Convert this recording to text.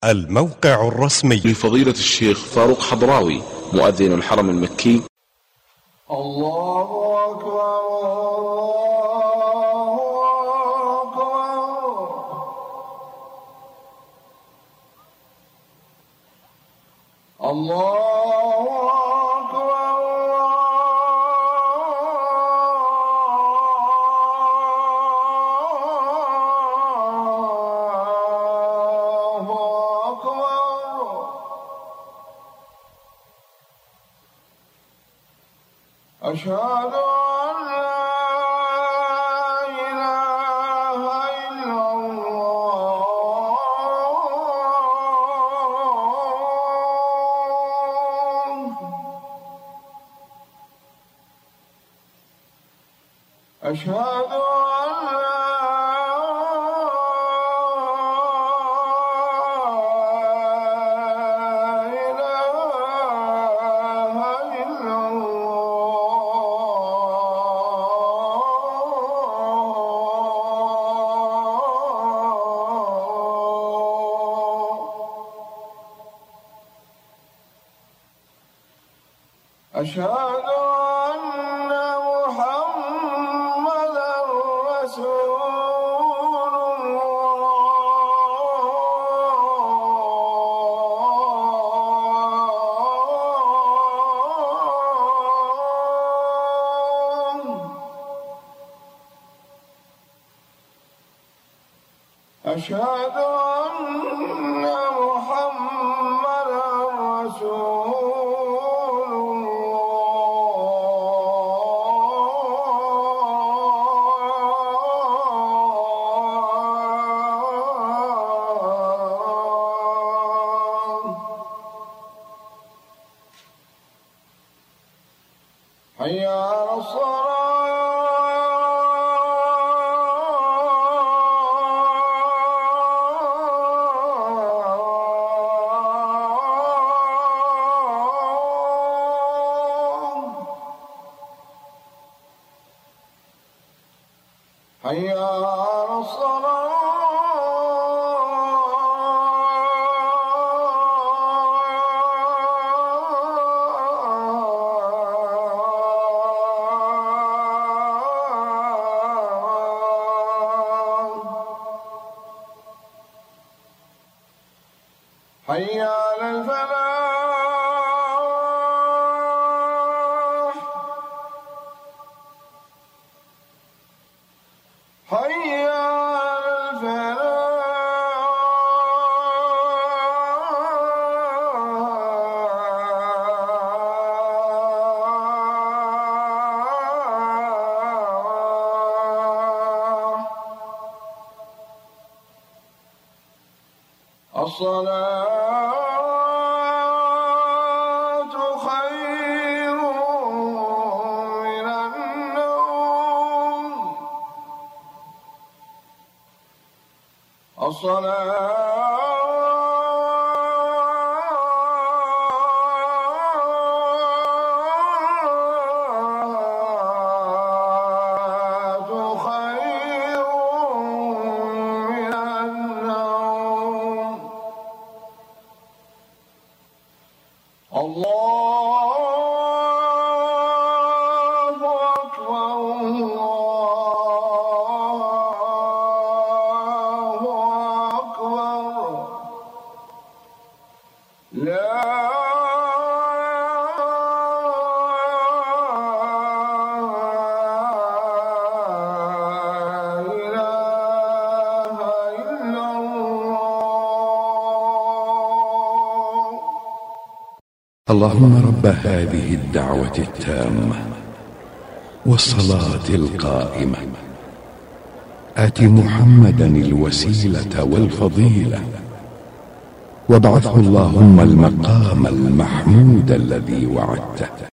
الموقع الرسمي لفضيلة الشيخ فاروق حضراوي مؤذن الحرم المكي. الله أكبر الله أشهد أن لا إله إلا الله أشهد أشهد أن محمدًا رسول الله أشهد أن محمدًا رسول حي على الصلاة حي على الصلاة حي على الفلاح حي على الفلاح الصلاة خير من النوم الله أكبر الله أكبر لا إله إلا الله. اللهم رب هذه الدعوة التامة والصلاة القائمة آت محمدا الوسيلة والفضيلة وابعثه اللهم المقام المحمود الذي وعدته.